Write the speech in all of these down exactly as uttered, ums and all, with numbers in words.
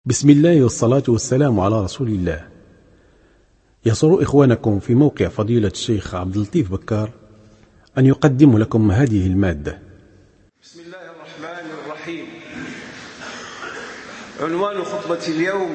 بسم الله والصلاة والسلام على رسول الله. يسر إخوانكم في موقع فضيلة الشيخ عبد اللطيف بكار أن يقدم لكم هذه المادة. بسم الله الرحمن الرحيم. عنوان خطبة اليوم: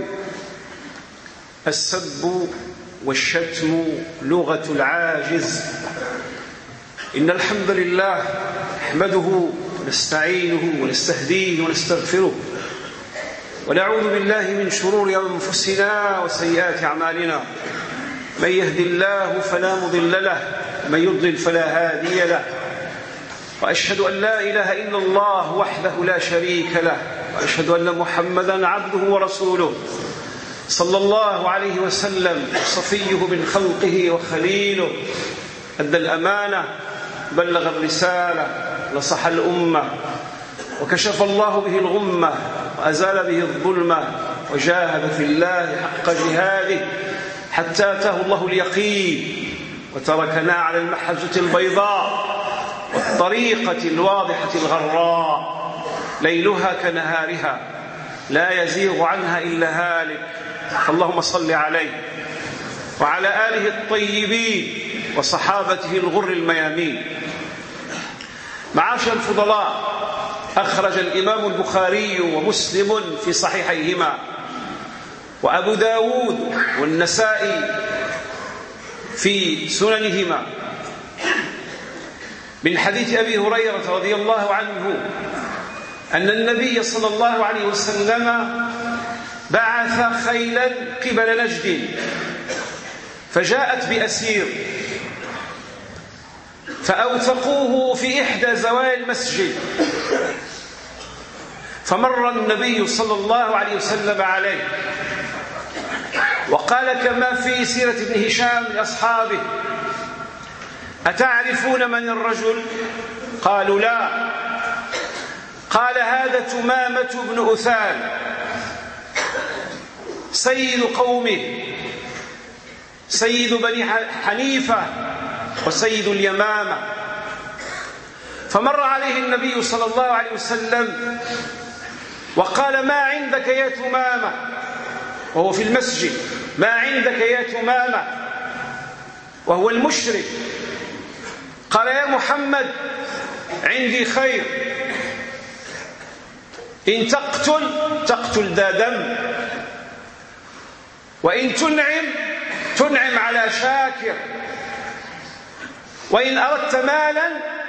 السب والشتم لغة العاجز. إن الحمد لله نحمده ونستعينه ونستهديه ونستغفره، ونعوذ بالله من شرور أنفسنا وسيئات أعمالنا. من يهد الله فلا مضل له، ومن يضلل فلا هادي له. وأشهد أن لا إله إلا الله وحده لا شريك له، وأشهد أن محمدا عبده ورسوله صلى الله عليه وسلم، صفيه من خلقه وخليله، أدى الأمانة، بلغ الرسالة، نصح الأمة، وكشف الله به الغمة، وأزال به الظلمة، وجاهد في الله حق جهاده حتى أتاه الله اليقين، وتركنا على المحجة البيضاء والطريقة الواضحة الغراء، ليلها كنهارها لا يزيغ عنها إلا هالك. اللهم صل عليه وعلى آله الطيبين وصحابته الغر الميامين. معاشر الفضلاء، أخرج الإمام البخاري ومسلم في صحيحيهما، وأبو داود والنسائي في سننهما، من حديث أبي هريرة رضي الله عنه أن النبي صلى الله عليه وسلم بعث خيلا قبل نجد، فجاءت بأسير، فأوثقوه في إحدى زوايا المسجد، فمر النبي صلى الله عليه وسلم عليه وقال كما في سيرة ابن هشام لأصحابه: أتعرفون من الرجل؟ قالوا لا. قال: هذا تمامة بن أثال، سيد قومه، سيد بني حنيفة، وسيد اليمامة. فمر عليه النبي صلى الله عليه وسلم وقال: ما عندك يا تمامة؟ وهو في المسجد: ما عندك يا تمامة؟ وهو المشرك. قال: يا محمد، عندي خير، إن تقتل تقتل ذا دم، وإن تنعم تنعم على شاكر، وإن أردت مالا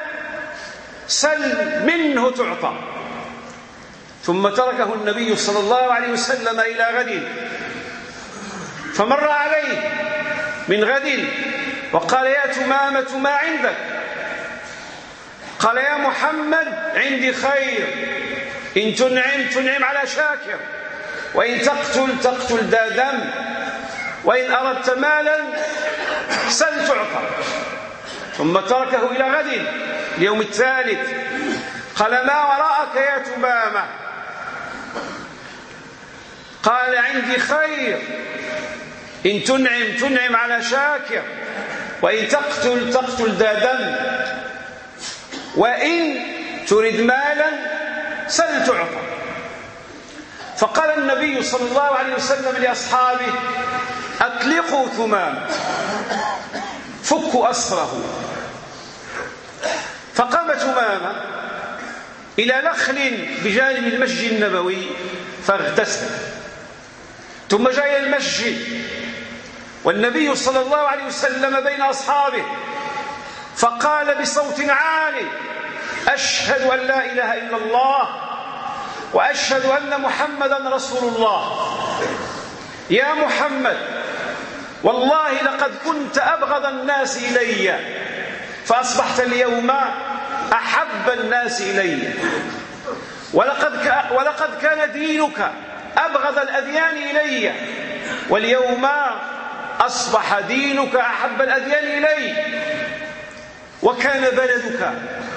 سل منه تعطى. ثم تركه النبي صلى الله عليه وسلم إلى غد، فمر عليه من غد وقال: يا تمامة، ما عندك؟ قال: يا محمد، عندي خير، إن تنعم تنعم على شاكر، وإن تقتل تقتل ذا دم، وإن أردت مالا سل تعطى. ثم تركه إلى غد اليوم الثالث، قال: ما وراءك يا تمامة؟ قال: عندي خير، إن تنعم تنعم على شاكر، وإن تقتل تقتل ذا دم، وإن تريد مالا سل تعطى. فقال النبي صلى الله عليه وسلم لأصحابه: أطلقوا ثمامة، فكوا أسره. فقام ثمامة إلى نخل بجانب المسجد النبوي فاغتسل، ثم جاء إلى المسجد والنبي صلى الله عليه وسلم بين أصحابه، فقال بصوت عالي: أشهد أن لا إله إلا الله، وأشهد أن محمدا رسول الله. يا محمد، والله لقد كنت أبغض الناس إلي، فأصبحت اليوم أحب الناس إلي، ولقد ولقد كان دينك أبغض الأديان إلي، واليوم أصبح دينك أحب الأديان إلي. وكان بلدك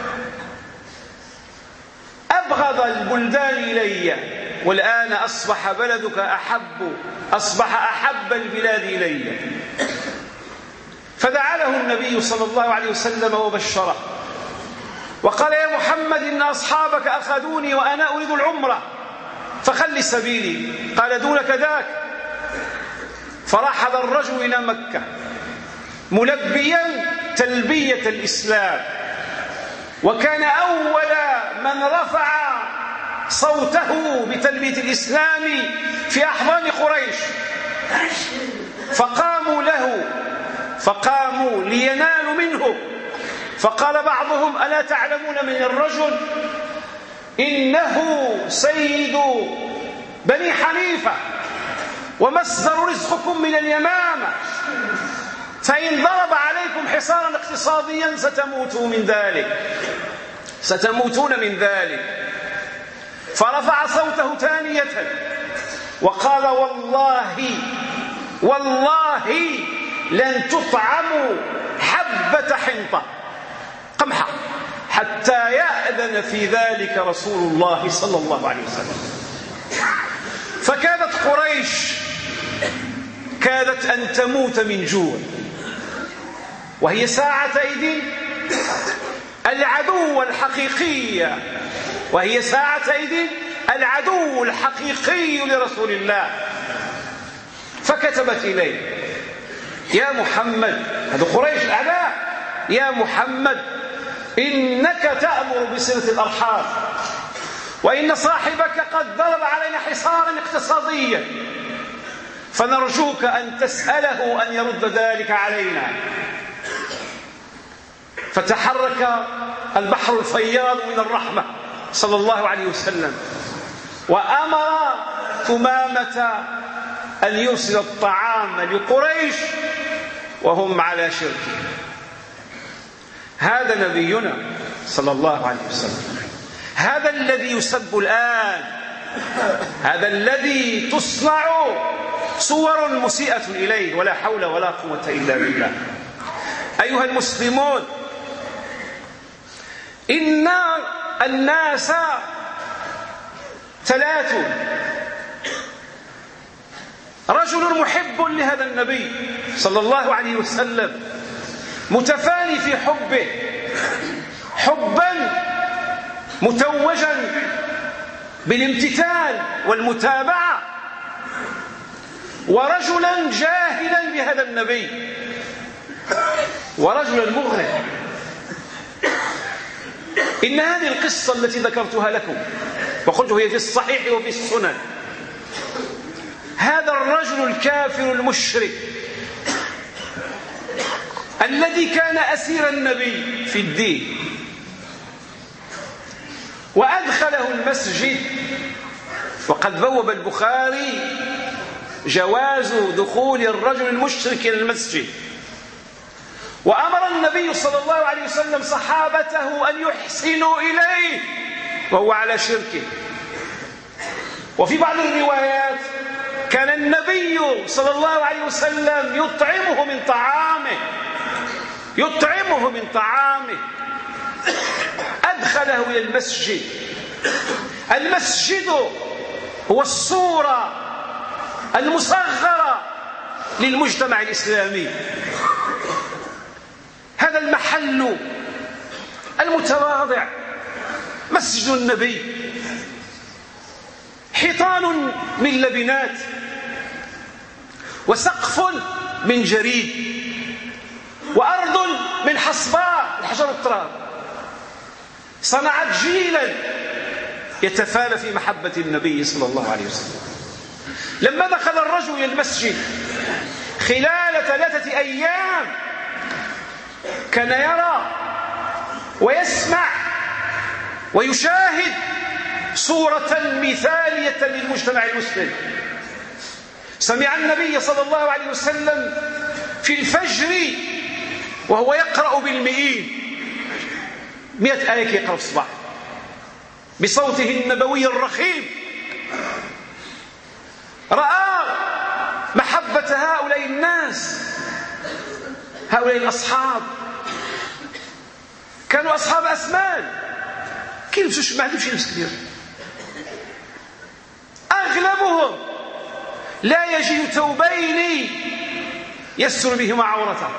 أبغض البلدان إلي، والآن أصبح بلدك أحب أصبح أحب البلاد إلي. فدعا له النبي صلى الله عليه وسلم وبشره، وقال: يا محمد، إن أصحابك أخذوني وأنا أريد العمرة، فخل سبيلي. قال دونك ذاك. فرحل الرجل إلى مكة ملبيا تلبية الإسلام، وكان أول من رفع صوته بتلبية الإسلام في أحضان قريش، فقاموا له فقاموا لينالوا منه. فقال بعضهم: ألا تعلمون من الرجل إنه سيد بني حنيفة ومصدر رزقكم من اليمامة، فإن ضرب عليكم حصارا اقتصاديا ستموتون من ذلك ستموتون من ذلك. فرفع صوته ثانية وقال: والله والله لن تطعموا حبة حنطة قمحة حتى يأذن في ذلك رسول الله صلى الله عليه وسلم. فكادت قريش كادت أن تموت من جوع، وهي ساعتئذ العدو الحقيقي وهي ساعتئذ العدو الحقيقي لرسول الله. فكتبت إليه: يا محمد، هذا قريش الأعداء، يا محمد إنك تأمر بصلة الأرحام، وإن صاحبك قد ضرب علينا حصارا اقتصاديا، فنرجوك أن تسأله أن يرد ذلك علينا. فتحرك البحر الفياض من الرحمة صلى الله عليه وسلم، وأمر ثمامة أن يرسل الطعام لقريش وهم على شركه. هذا نبينا صلى الله عليه وسلم، هذا الذي يسب الآن، هذا الذي تصنع صور مسيئة إليه، ولا حول ولا قوة إلا بالله. أيها المسلمون، إن الناس ثلاث: رجل محب لهذا النبي صلى الله عليه وسلم متفاني في حبه حبا متوجا بالامتثال والمتابعة، ورجلا جاهلا بهذا النبي، ورجلا مغرب. إن هذه القصة التي ذكرتها لكم وقلت هي في الصحيح وفي السنن، هذا الرجل الكافر المشرك الذي كان أسير النبي في الدين وأدخله المسجد، وقد بوب البخاري جواز دخول الرجل المشرك إلى المسجد، وأمر النبي صلى الله عليه وسلم صحابته أن يحسنوا إليه وهو على شركه. وفي بعض الروايات كان النبي صلى الله عليه وسلم يطعمه من طعامه يطعمه من طعامه أدخله إلى المسجد. المسجد هو الصورة المصغرة للمجتمع الإسلامي، هذا المحل المتواضع مسجد النبي، حيطان من لبنات وسقف من جريد وأرض من حصباء الحجر التراب، صنعت جيلا يتفانى في محبة النبي صلى الله عليه وسلم. لما دخل الرجل إلى المسجد خلال ثلاثة أيام كان يرى ويسمع ويشاهد صورة مثالية للمجتمع المسلم. سمع النبي صلى الله عليه وسلم في الفجر وهو يقرأ بالمئين، مئة آية يقرأ في الصباح بصوته النبوي الرخيم. رأى محبة هؤلاء الناس، هؤلاء الأصحاب كانوا أصحاب أسمان، كيف ما عندهمش لبس كبير، أغلبهم لا يجد ثوبين يستر بهما عورته،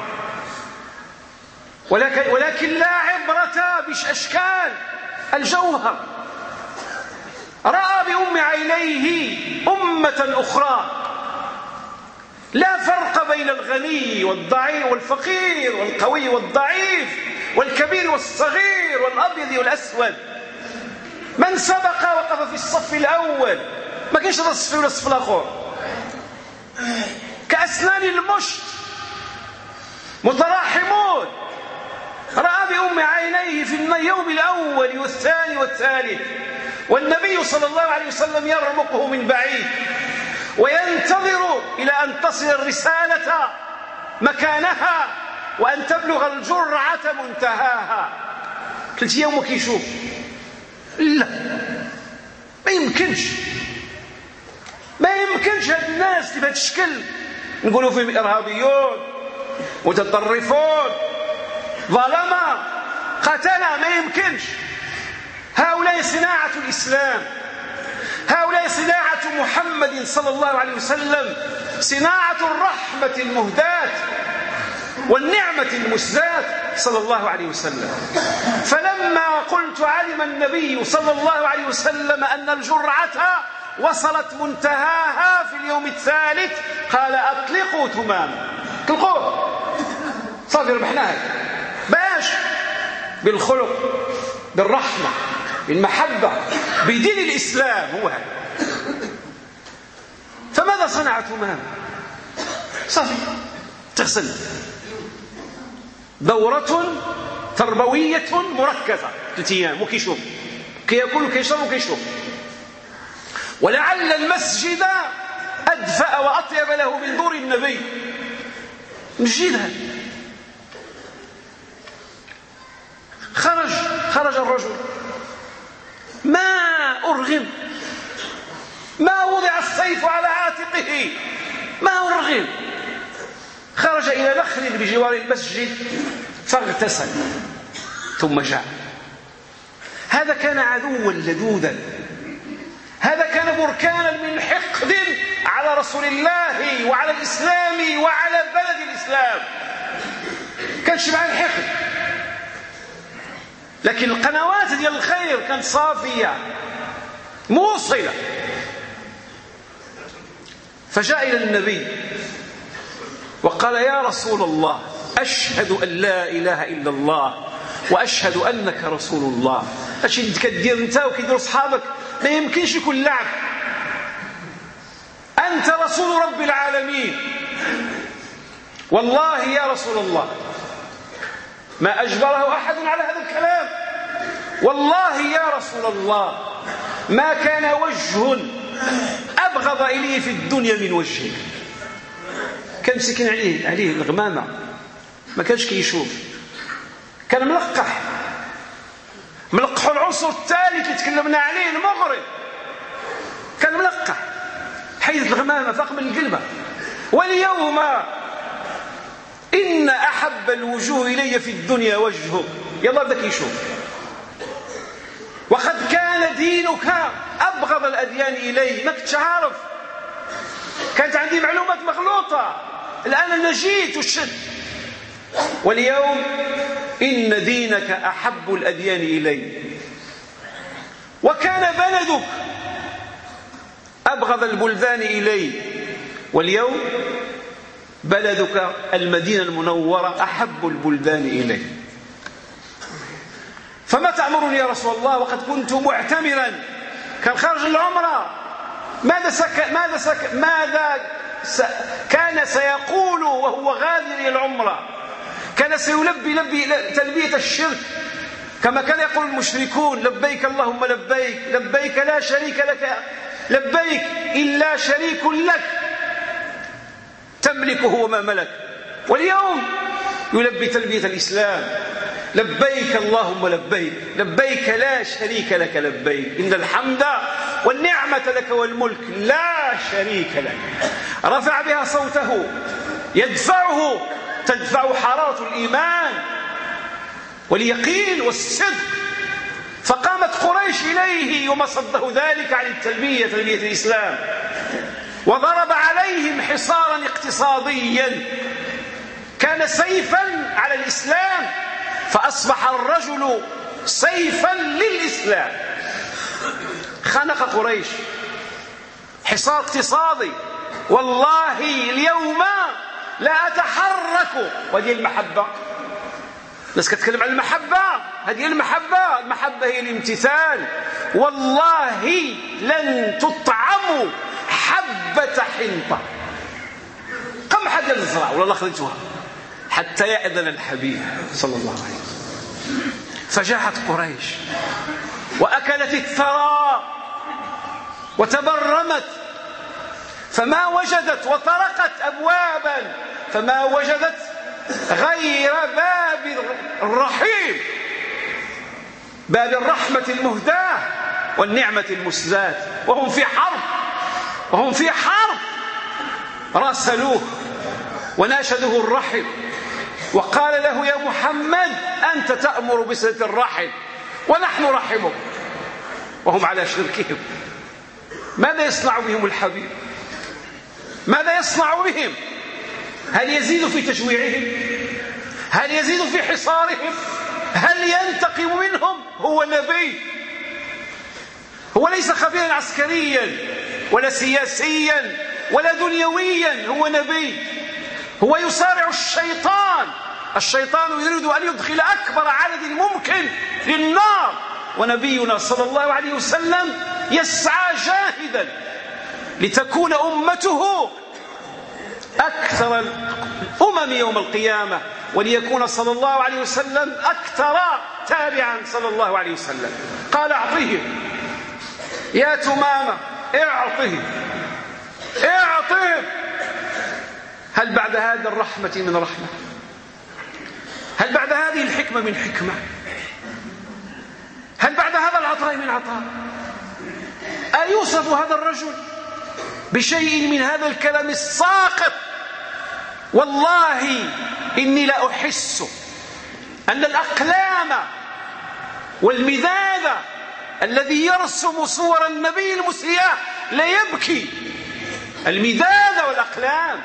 ولكن, ولكن لا عبرة بأشكال الجوهر. رأى بأم عينيه أمة أخرى، لا فرق بين الغني والضعيف والفقير والقوي والضعيف والكبير والصغير والأبيض والأسود. من سبق وقف في الصف الأول، ما كانش هذا الصف ولا الصف الآخر، كأسنان المشط متراحمون. رأى بأم عينيه في اليوم الأول والثاني والثالث، والنبي صلى الله عليه وسلم يرمقه من بعيد وينتظر إلى أن تصل الرسالة مكانها وأن تبلغ الجرعة منتهاها. ثلاث أيام وكيشوف، لا ما يمكنش، ما يمكنش هاد الناس اللي بهذا الشكل نقولوا فيهم إرهابيون متطرفون ظلمة قتلة، ما يمكنش. هؤلاء صناعة الإسلام، هؤلاء صناعة محمد صلى الله عليه وسلم، صناعة الرحمة المهداة والنعمة المسداة صلى الله عليه وسلم. فلما قلت علم النبي صلى الله عليه وسلم أن الجرعة وصلت منتهاها في اليوم الثالث، قال أطلقوا تماما، اطلقوه صافي ربحناه. باش بالخلق، بالرحمة، بالمحبة، بدين الإسلام، هو هذا. فماذا صنع تماما؟ صافي تغسل، دورة تربوية مركزة ثلاث أيام وكيشوف، كيأكل وكيشرب وكيشوف. ولعل المسجد أدفأ وأطيب له من دور النبي. مسجدها خرج خرج الرجل، ما أرغم، ما وضع السيف على عاتقه، ما أرغم. خرج إلى نخل بجوار المسجد فاغتسل ثم جاء. هذا كان عدوا لدودا، هذا كان بركانا من حقد على رسول الله وعلى الإسلام وعلى بلد الإسلام، كان شبع الحقد. لكن القنوات ديال الخير كانت صافية موصلة. فجاء إلى النبي وقال يا رسول الله، أشهد أن لا إله إلا الله وأشهد أنك رسول الله. أشي اللي كدير أنت وكيديروا أصحابك ما يمكنش يكون لعب، أنت رسول رب العالمين. والله يا رسول الله ما أجبره أحد على هذا الكلام. والله يا رسول الله ما كان وجه أبغض إليه في الدنيا من وجهك. كان مسكين عليه عليه الغمامة، ما كانش كيشوف، كان ملقح ملقح العصر الثالث اللي تكلمنا عليه المغرب، كان ملقح حيث الغمامة فاق من القلبة. واليوم إن أحب الوجوه إلي في الدنيا وجهك، يلا بدك يشوف. وقد كان دينك أبغض الأديان إلي، ما كنتش عارف، كانت عندي معلومات مغلوطة، الآن أنا جيت وشد. واليوم إن دينك أحب الأديان إلي. وكان بلدك أبغض البلدان إلي، واليوم بلدك المدينة المنورة أحب البلدان إلي. فما تأمرني يا رسول الله وقد كنت معتمرا، كان خارج العمرة، ماذا سك... ماذا سك... ماذا س... كان سيقول وهو غادر إلى العمرة؟ كان سيلبي لبي تلبية الشرك كما كان يقول المشركون: لبيك اللهم لبيك، لبيك لا شريك لك لبيك إلا شريك لك تملكه وما ملك. واليوم يلبي تلبية الإسلام: لبيك اللهم لبيك، لبيك لا شريك لك لبيك، إن الحمد والنعمة لك والملك لا شريك لك. رفع بها صوته يدفعه، تدفع حرارة الإيمان واليقين والصدق. فقامت قريش إليه يوم صده ذلك عن التلبية، تلبية الإسلام، وضرب عليهم حصارا اقتصاديا كان سيفا على الإسلام، فأصبح الرجل سيفا للإسلام. خنق قريش، حصار اقتصادي، والله اليوم لا أتحرك. وهذه المحبة، الناس كتكلم عن المحبة، هذه المحبة، المحبة هي الامتثال. والله لن تطعموا حبة حنطة قمحة ديال الزرع ولا خرجتوها حتى يأذن الحبيب صلى الله عليه وسلم. فجاءت قريش وأكلت الثرى وتبرمت، فما وجدت، وطرقت أبوابا فما وجدت غير باب الرحيم، باب الرحمة المهداة والنعمة المسداة، وهم في حرب، وهم في حرب. راسلوه وناشدوه الرحم، وقال له: يا محمد أنت تأمر بصلة الرحم ونحن رحمك، وهم على شركهم. ماذا يصنع بهم الحبيب؟ ماذا يصنع بهم؟ هل يزيد في تجويعهم؟ هل يزيد في حصارهم؟ هل ينتقم منهم؟ هو نبي، هو ليس خبيرا عسكريا ولا سياسيا ولا دنيويا، هو نبي، هو يصارع الشيطان. الشيطان يريد أن يدخل أكبر عدد ممكن للنار، ونبينا صلى الله عليه وسلم يسعى جاهدا لتكون أمته أكثر الأمم يوم القيامة، وليكون صلى الله عليه وسلم أكثر تابعا صلى الله عليه وسلم. قال: أعطيهم يا تمامة، اعطهم اعطهم. هل بعد هذا الرحمة من رحمة؟ هل بعد هذه الحكمة من حكمة؟ هل بعد هذا العطاء من عطاء؟ أيوصف هذا الرجل بشيء من هذا الكلام الساقط؟ والله إني لا أحس أن الأقلام والمداد الذي يرسم صور النبي المسيئة لا يبكي، المداد والأقلام،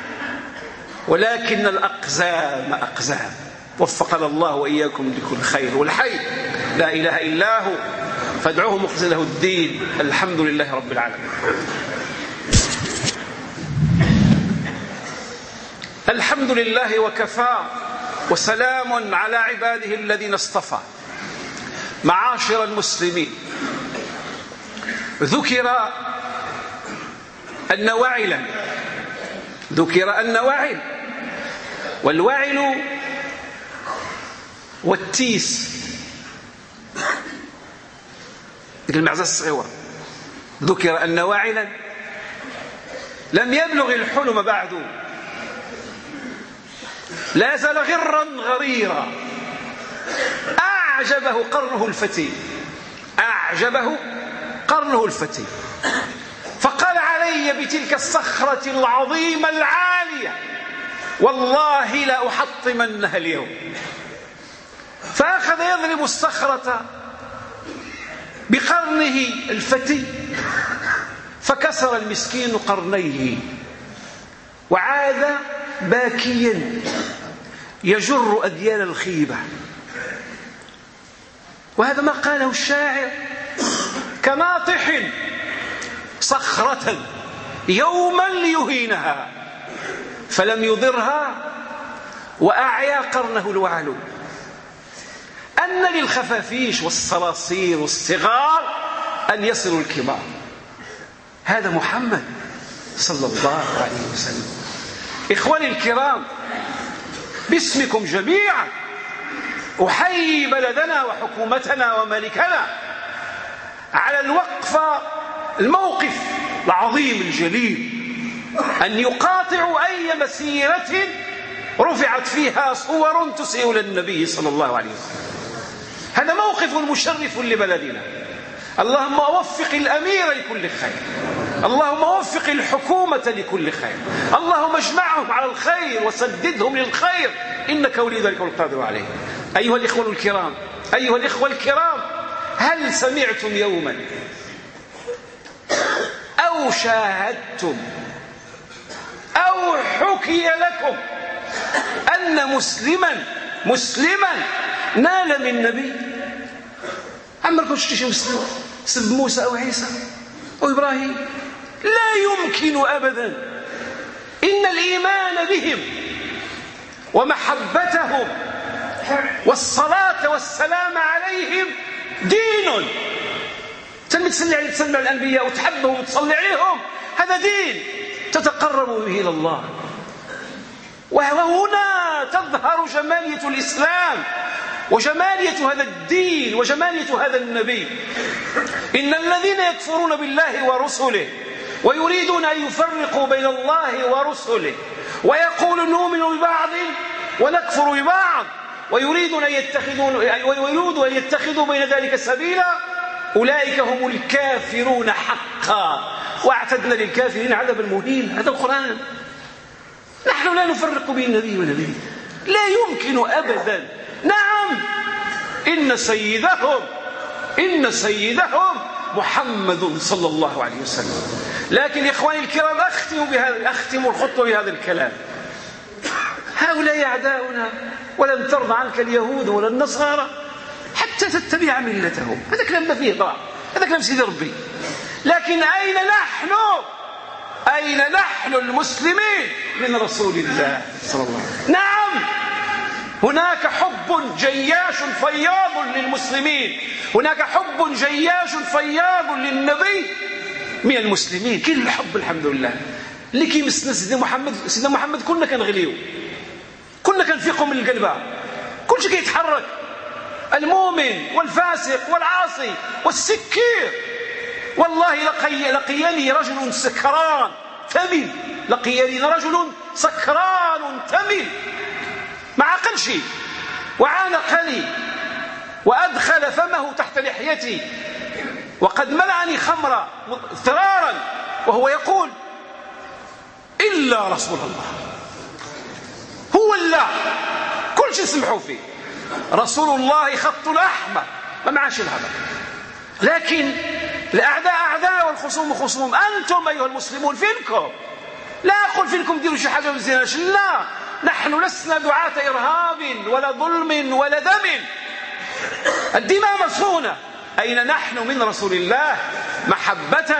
ولكن الأقزام أقزام. وفقنا الله وإياكم لكل خير. والحي لا إله إلا هو فادعوه مخلصا له الدين. الحمد لله رب العالمين. الحمد لله وكفى، وسلام على عباده الذين اصطفى. معاشر المسلمين، ذكر أن وعلا ذكر أن وعل، والوعل والتيس ذيك المعزة الصغيرة. ذكر أن واعلا لم يبلغ الحلم بعد، لا زال غرا غريرا، أعجبه قرنه الفتي أعجبه قرنه الفتي فقال: علي بتلك الصخرة العظيمة العالية والله لا أحطمنها اليوم. فأخذ يضرب الصخرة بقرنه الفتي، فكسر المسكين قرنيه، وعاد باكيا يجر أديال الخيبة. وهذا ما قاله الشاعر: كناطح صخرة يوما ليهينها فلم يضرها وأعيا قرنه الوعل. أن للخفافيش والصراصير والصغار أن يصلوا الكبار. هذا محمد صلى الله عليه وسلم. إخواني الكرام، باسمكم جميعا أحيي بلدنا وحكومتنا وملكنا على الوقفة الموقف العظيم الجليل، أن يقاطعوا أي مسيرة رفعت فيها صور تسيء للنبي صلى الله عليه وسلم. هذا موقف مشرف لبلدنا. اللهم وفق الأمير لكل خير، اللهم وفق الحكومة لكل خير، اللهم اجمعهم على الخير وسددهم للخير، إنك ولي ذلك والقادر عليه. أيها الإخوة الكرام أيها الإخوة الكرام هل سمعتم يوما أو شاهدتم أو حكي لكم أن مسلما مسلما نال من نبي؟ عمركم شفتوا شي مسلم سب موسى أو عيسى أو إبراهيم، لا يمكن أبدا. إن الإيمان بهم ومحبتهم والصلاة والسلام عليهم دين. تنمي تصلي على تسلم على الأنبياء وتحبهم وتصلي عليهم، هذا دين تتقرب به إلى الله. وهنا تظهر جمالية الإسلام وجمالية هذا الدين وجمالية هذا النبي. إن الذين يكفرون بالله ورسله ويريدون أن يفرقوا بين الله ورسله ويقولون نؤمن ببعض ونكفر ببعض ويريدون أن يتخذوا ويريدوا أن يتخذوا بين ذلك سبيلا، أولئك هم الكافرون حقا واعتدنا للكافرين عذابا مهينا. هذا القرآن. نحن لا نفرق بين النبي ونبي، لا يمكن أبدا. نعم، إن سيدهم إن سيدهم محمد صلى الله عليه وسلم. لكن إخواني الكرام، أختم بهذا أختم الخطوة بهذا الكلام. هؤلاء أعداؤنا، ولن ترضى عنك اليهود ولا النصارى حتى تتبع ملتهم. هذا كلام ما فيه ضاع، هذا كلام سيدي ربي. لكن أين نحن؟ أين نحن المسلمين من رسول الله صلى الله عليه وسلم؟ نعم، هناك حب جياش فياض للمسلمين، هناك حب جياش فياض للنبي من المسلمين. كل الحب الحمد لله اللي كيمسنا سيدنا محمد. سيدنا محمد كلنا كنغليو، كلنا كنفيقوا من القلبة، كل شيء كيتحرك، المؤمن والفاسق والعاصي والسكير. والله لقي لقيني رجل سكران ثمل، لقيني رجل سكران ثمل ما عقلش، وعانقني وأدخل فمه تحت لحيتي وقد ملعني خمرا ثرارا وهو يقول: إلا رسول الله، هو الله، كل شيء سمحوا فيه، رسول الله خط أحمر ما معاش الهضر. لكن الأعداء أعداء والخصوم خصوم. أنتم أيها المسلمون فينكم، لا أقول فينكم ديروا شي حاجة مزيانة، لا، نحن لسنا دعاة إرهاب ولا ظلم ولا دم، الدماء مصونة. أين نحن من رسول الله؟ محبة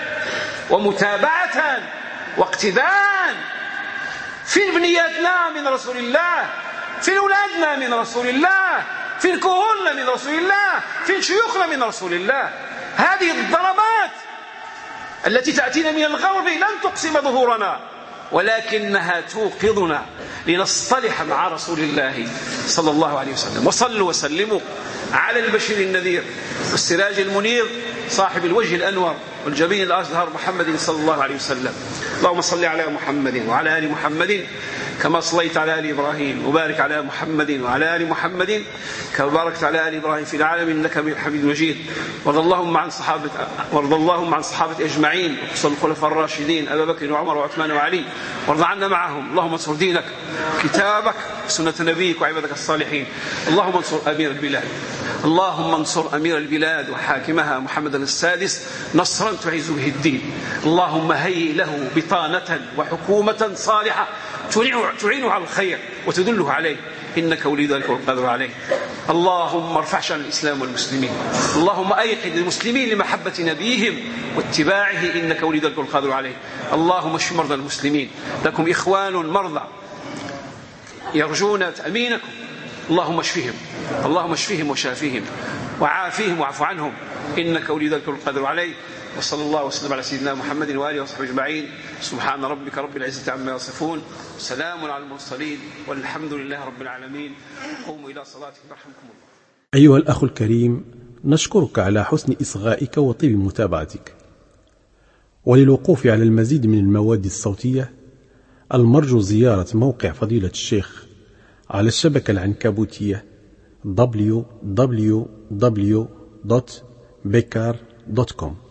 ومتابعة واقتداء. فين بنياتنا من رسول الله؟ فين أولادنا من رسول الله؟ فين كهولنا من رسول الله؟ فين شيوخنا من رسول الله؟ هذه الضربات التي تأتينا من الغرب لن تقسم ظهورنا، ولكنها توقظنا لنصطلح مع رسول الله صلى الله عليه وسلم. وصلوا وسلموا على البشير النذير والسراج المنير صاحب الوجه الأنور والجبين الأزهر محمد صلى الله عليه وسلم. اللهم صل على محمد وعلى آل محمد كما صليت على آل إبراهيم، وبارك على محمد وعلى آل محمد كما باركت على آل إبراهيم في العالمين إنك حميد مجيد. وارض اللهم عن صحابة وارض اللهم عن صحابة أجمعين، وخصوصا الخلفاء الراشدين أبا بكر وعمر وعثمان وعلي، وارض عنا معهم. اللهم انصر دينك كتابك سنة نبيك وعبادك الصالحين. اللهم انصر أمير البلاد اللهم انصر أمير البلاد وحاكمها محمد السادس نصرا تعز به الدين. اللهم هيئ له بطانة وحكومة صالحة تعينه على الخير وتدله عليه، إنك ولي ذلك والقادر عليه. اللهم ارفع شأن الإسلام والمسلمين، اللهم أيقظ المسلمين لمحبة نبيهم واتباعه، إنك ولي ذلك والقادر عليه. اللهم اشف مرضى المسلمين، لكم إخوان مرضى يرجون تأمينكم، اللهم اشفهم اللهم اشفهم وشافيهم وعافيهم واعف عنهم، إنك ولي ذلك والقادر عليه. وصلى الله وسلم على سيدنا محمد وآله وصحبه أجمعين. سبحان ربك رب العزة عما يصفون، سلام على المرسلين، والحمد لله رب العالمين. قوموا إلى صلاتكم رحمكم الله. أيها الأخ الكريم، نشكرك على حسن إصغائك وطيب متابعتك. وللوقوف على المزيد من المواد الصوتية المرجو زيارة موقع فضيلة الشيخ على الشبكة العنكبوتية دبليو دبليو دبليو دوت بيكار دوت كوم.